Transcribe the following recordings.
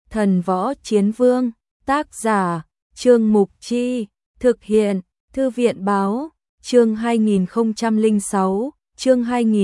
Thần Võ Chiến Vương, tác giả, Trương Mục Chi, thực hiện, Thư viện Báo, chương 2006, chương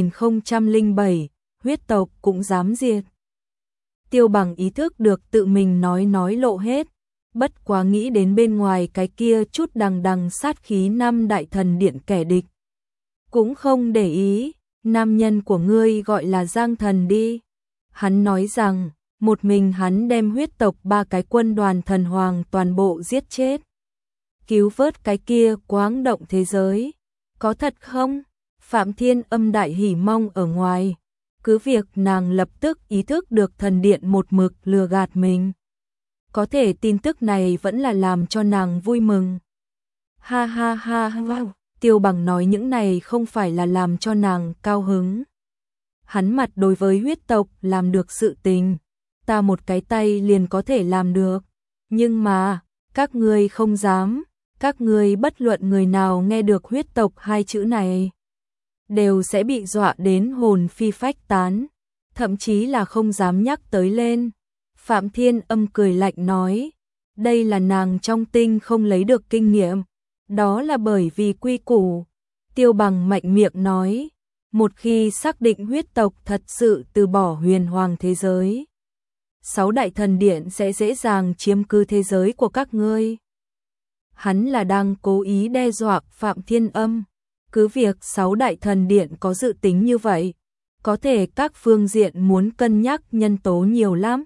2007, huyết tộc cũng dám diệt. Tiêu Bằng ý thức được tự mình nói lộ hết, bất quá nghĩ đến bên ngoài cái kia chút đằng đằng sát khí năm đại thần điện kẻ địch. Cũng không để ý, nam nhân của ngươi gọi là Giang Thần đi. Hắn nói rằng, một mình hắn đem huyết tộc 3 cái quân đoàn thần hoàng toàn bộ giết chết. Cứu vớt cái kia quáng động thế giới. Có thật không? Phạm Thiên Âm đại hỉ mong ở ngoài. Cứ việc nàng lập tức ý thức được thần điện một mực lừa gạt mình. Có thể tin tức này vẫn là làm cho nàng vui mừng. Ha ha ha wow. Tiêu Bằng nói những này không phải là làm cho nàng cao hứng. Hắn mặt đối với huyết tộc làm được sự tình. Ta một cái tay liền có thể làm được. Nhưng mà, các ngươi không dám. Các ngươi bất luận người nào nghe được huyết tộc 2 chữ này đều sẽ bị dọa đến hồn phi phách tán, thậm chí là không dám nhắc tới lên. Phạm Thiên Âm cười lạnh nói, đây là nàng trong tinh không lấy được kinh nghiệm, đó là bởi vì quy củ. Tiêu Bằng mạnh miệng nói, một khi xác định huyết tộc thật sự từ bỏ huyền hoàng thế giới, 6 đại thần điện sẽ dễ dàng chiếm cứ thế giới của các ngươi. Hắn là đang cố ý đe dọa Phạm Thiên Âm. Cứ việc 6 đại thần điện có dự tính như vậy, có thể các phương diện muốn cân nhắc nhân tố nhiều lắm.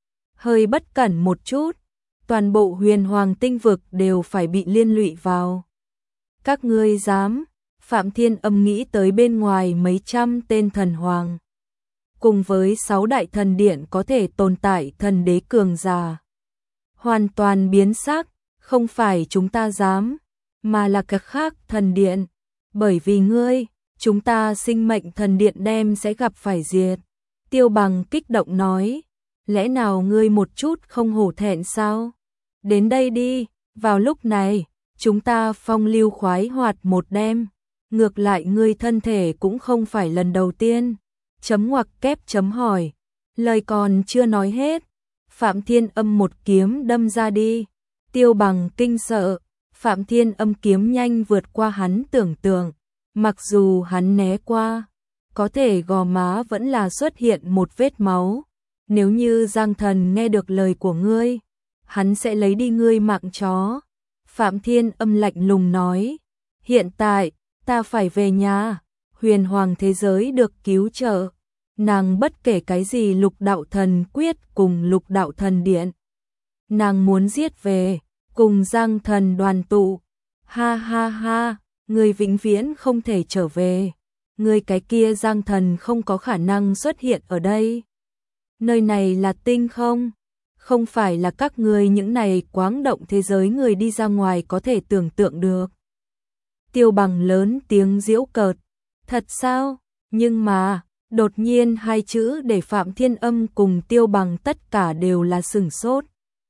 Hơi bất cẩn một chút, toàn bộ huyền hoàng tinh vực đều phải bị liên lụy vào. Các ngươi dám? Phạm Thiên Âm nghĩ tới bên ngoài mấy trăm tên thần hoàng. Cùng với 6 đại thần điện có thể tồn tại thần đế cường giả. Hoàn toàn biến sắc, không phải chúng ta dám, mà là các khác thần điện. Bởi vì ngươi, chúng ta sinh mệnh thần điện đem sẽ gặp phải diệt. Tiêu Bằng kích động nói, lẽ nào ngươi một chút không hổ thẹn sao? Đến đây đi, vào lúc này, chúng ta phong lưu khoái hoạt một đêm. Ngược lại ngươi thân thể cũng không phải lần đầu tiên. Chấm ngoặc kép chấm hỏi, lời còn chưa nói hết. Phạm Thiên Âm một kiếm đâm ra đi. Tiêu Bằng kinh sợ, Phạm Thiên Âm kiếm nhanh vượt qua hắn tưởng tượng. Mặc dù hắn né qua, có thể gò má vẫn là xuất hiện một vết máu. Nếu như Giang Thần nghe được lời của ngươi, hắn sẽ lấy đi ngươi mạng chó. Phạm Thiên Âm lạnh lùng nói, hiện tại, ta phải về nhà, huyền hoàng thế giới được cứu trợ. Nàng bất kể cái gì lục đạo thần quyết cùng lục đạo thần điện. Nàng muốn giết về, cùng Giang Thần đoàn tụ. Ha ha ha, người vĩnh viễn không thể trở về. Người cái kia Giang Thần không có khả năng xuất hiện ở đây. Nơi này là tinh không? Không phải là các người những này quáng động thế giới người đi ra ngoài có thể tưởng tượng được. Tiêu Bằng lớn tiếng giễu cợt. Thật sao? Nhưng mà, đột nhiên 2 chữ để Phạm Thiên Âm cùng Tiêu Bằng tất cả đều là sửng sốt.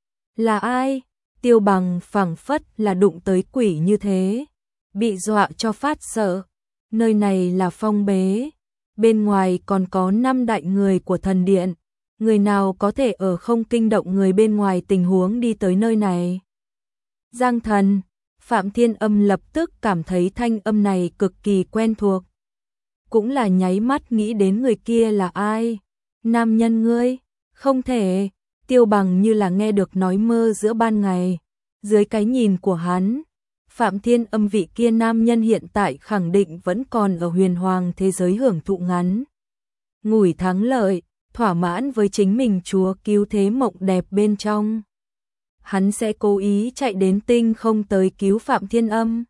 Là ai? Tiêu Bằng phảng phất là đụng tới quỷ như thế, bị dọa cho phát sợ. Nơi này là phong bế, bên ngoài còn có 5 đại người của thần điện, người nào có thể ở không kinh động người bên ngoài tình huống đi tới nơi này. Giang Thần, Phạm Thiên Âm lập tức cảm thấy thanh âm này cực kỳ quen thuộc. Cũng là nháy mắt nghĩ đến người kia là ai. Nam nhân ngươi? Không thể. Tiêu Bằng như là nghe được nói mơ giữa ban ngày. Dưới cái nhìn của hắn, Phạm Thiên Âm vị kia nam nhân hiện tại khẳng định vẫn còn ở huyền hoàng thế giới hưởng thụ ngắn ngủi thắng lợi, thỏa mãn với chính mình chúa cứu thế mộng đẹp bên trong. Hắn sẽ cố ý chạy đến tinh không tới cứu Phạm Thiên Âm.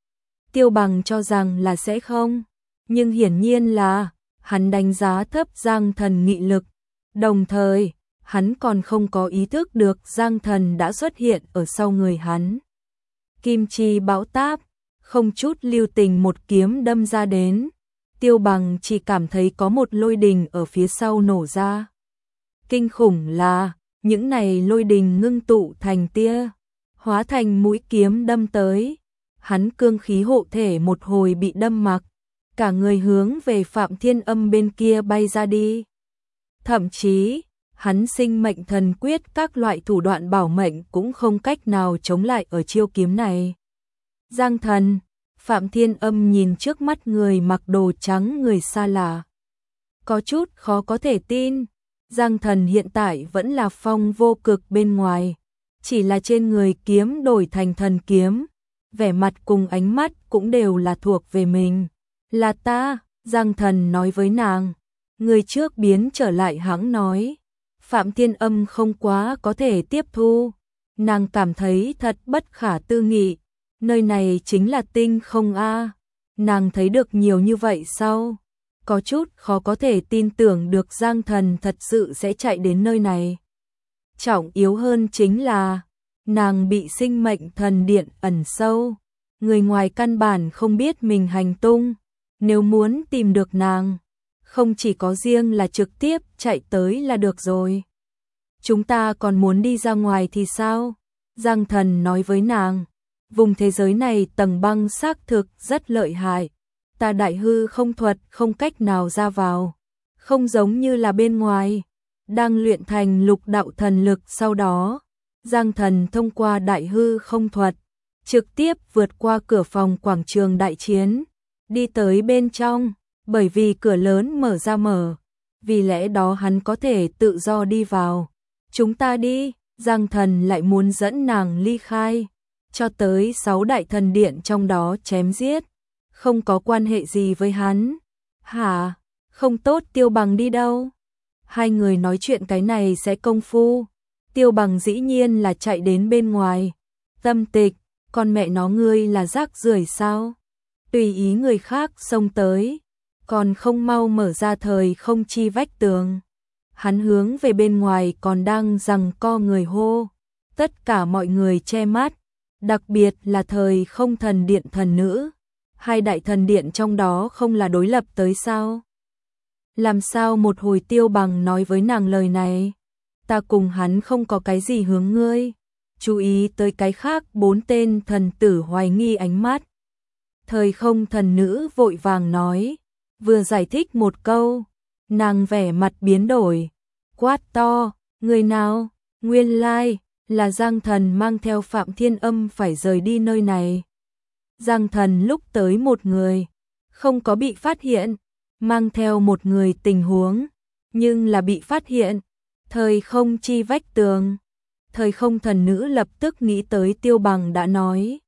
Tiêu Bằng cho rằng là sẽ không, nhưng hiển nhiên là hắn đánh giá thấp Giang Thần nghị lực, đồng thời hắn còn không có ý thức được Giang Thần đã xuất hiện ở sau người hắn. Kim chi bão táp, không chút lưu tình một kiếm đâm ra đến. Tiêu Bằng chỉ cảm thấy có một lôi đình ở phía sau nổ ra. Kinh khủng là, những này lôi đình ngưng tụ thành tia, hóa thành mũi kiếm đâm tới. Hắn cương khí hộ thể một hồi bị đâm mặc, cả người hướng về Phạm Thiên Âm bên kia bay ra đi. Thậm chí, hắn sinh mệnh thần quyết các loại thủ đoạn bảo mệnh cũng không cách nào chống lại ở chiêu kiếm này. Giang Thần, Phạm Thiên Âm nhìn trước mắt người mặc đồ trắng người xa lạ. Có chút khó có thể tin, Giang Thần hiện tại vẫn là phong vô cực bên ngoài, chỉ là trên người kiếm đổi thành thần kiếm, vẻ mặt cùng ánh mắt cũng đều là thuộc về mình. Là ta, Giang Thần nói với nàng, người trước biến trở lại hãng nói. Phạm Thiên Âm không quá có thể tiếp thu, nàng cảm thấy thật bất khả tư nghị, nơi này chính là tinh không a, nàng thấy được nhiều như vậy sao? Có chút khó có thể tin tưởng được Giang Thần thật sự sẽ chạy đến nơi này. Trọng yếu hơn chính là, nàng bị sinh mệnh thần điện ẩn sâu, người ngoài căn bản không biết mình hành tung, nếu muốn tìm được nàng, không chỉ có riêng là trực tiếp chạy tới là được rồi. Chúng ta còn muốn đi ra ngoài thì sao? Giang Thần nói với nàng, vùng thế giới này tầng băng xác thực rất lợi hại, ta đại hư không thuật không cách nào ra vào, không giống như là bên ngoài, đang luyện thành lục đạo thần lực sau đó. Giang Thần thông qua đại hư không thuật, trực tiếp vượt qua cửa phòng quảng trường đại chiến, đi tới bên trong, bởi vì cửa lớn mở ra vì lẽ đó hắn có thể tự do đi vào. Chúng ta đi, Giang Thần lại muốn dẫn nàng ly khai, cho tới 6 đại thần điện trong đó chém giết, không có quan hệ gì với hắn. Hả, không tốt, Tiêu Bằng đi đâu? Hai người nói chuyện cái này sẽ công phu. Tiêu Bằng dĩ nhiên là chạy đến bên ngoài. Tâm Tịch, con mẹ nó ngươi là rác rưởi sao? Tùy ý người khác xông tới, còn không mau mở ra thời không chi vách tường. Hắn hướng về bên ngoài còn đang giằng co người hô. Tất cả mọi người che mắt, đặc biệt là thời không thần điện thần nữ. Hai đại thần điện trong đó không là đối lập tới sao? Làm sao một hồi Tiêu Bằng nói với nàng lời này? Ta cùng hắn không có cái gì hướng ngươi. Chú ý tới cái khác 4 tên thần tử hoài nghi ánh mắt. Thời không thần nữ vội vàng nói, vừa giải thích một câu, nàng vẻ mặt biến đổi, quát to, người nào? Nguyên lai là Giang Thần mang theo Phạm Thiên Âm phải rời đi nơi này. Giang Thần lúc tới một người, không có bị phát hiện, mang theo một người tình huống, nhưng là bị phát hiện. Thời không chi vách tường. Thời không thần nữ lập tức nghĩ tới Tiêu Bằng đã nói.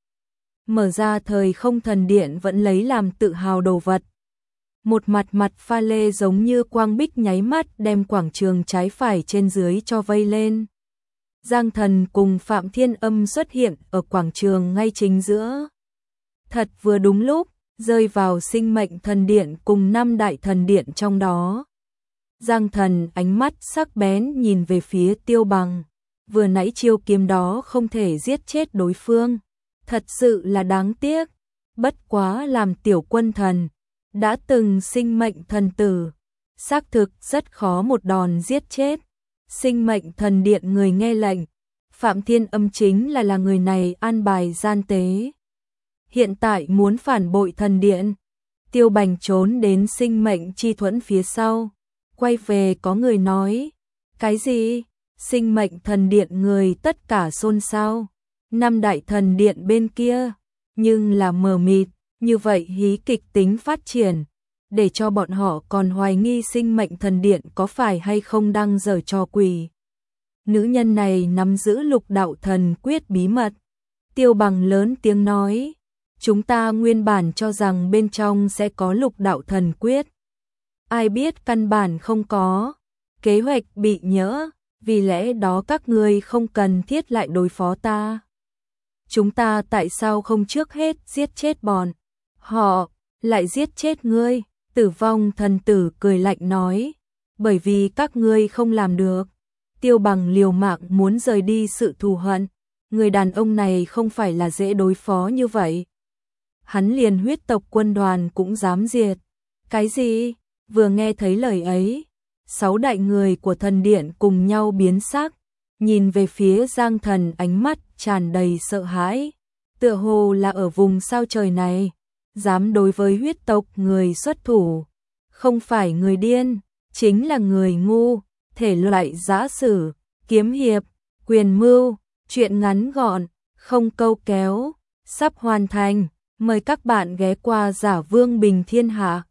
Mở ra thời không thần điện vẫn lấy làm tự hào đồ vật. Một mặt pha lê giống như quang bích nháy mắt đem quảng trường trái phải trên dưới cho vây lên. Giang Thần cùng Phạm Thiên Âm xuất hiện ở quảng trường ngay chính giữa. Thật vừa đúng lúc, rơi vào sinh mệnh thần điện cùng 5 đại thần điện trong đó. Giang Thần ánh mắt sắc bén nhìn về phía Tiêu Bằng, vừa nãy chiêu kiếm đó không thể giết chết đối phương, thật sự là đáng tiếc, bất quá làm tiểu quân thần, đã từng sinh mệnh thần tử, xác thực rất khó một đòn giết chết. Sinh mệnh thần điện người nghe lệnh, Phạm Thiên Âm chính là người này an bài gian tế. Hiện tại muốn phản bội thần điện, Tiêu Bành trốn đến sinh mệnh chi thuẫn phía sau. Quay về có người nói, cái gì? Sinh mệnh thần điện người tất cả xôn xao. 5 đại thần điện bên kia, nhưng là mờ mịt, như vậy hí kịch tính phát triển, để cho bọn họ còn hoài nghi sinh mệnh thần điện có phải hay không đang giở trò quỷ. Nữ nhân này nắm giữ lục đạo thần quyết bí mật. Tiêu Bằng lớn tiếng nói, chúng ta nguyên bản cho rằng bên trong sẽ có lục đạo thần quyết. Ai biết căn bản không có, kế hoạch bị nhỡ, vì lẽ đó các ngươi không cần thiết lại đối phó ta. Chúng ta tại sao không trước hết giết chết bọn họ, lại giết chết ngươi? Tử vong thần tử cười lạnh nói, bởi vì các ngươi không làm được. Tiêu Bằng liều mạng muốn rời đi sự thù hận, người đàn ông này không phải là dễ đối phó như vậy. Hắn liền huyết tộc quân đoàn cũng dám diệt. Cái gì? Vừa nghe thấy lời ấy, 6 đại người của thần điện cùng nhau biến sắc, nhìn về phía Giang Thần ánh mắt tràn đầy sợ hãi, tựa hồ là ở vùng sao trời này, dám đối với huyết tộc người xuất thủ, không phải người điên, chính là người ngu, thể loại giã sử, kiếm hiệp, quyền mưu, truyện ngắn gọn, không câu kéo, sắp hoàn thành. Mời các bạn ghé qua Giả Vương Bình Thiên Hạ.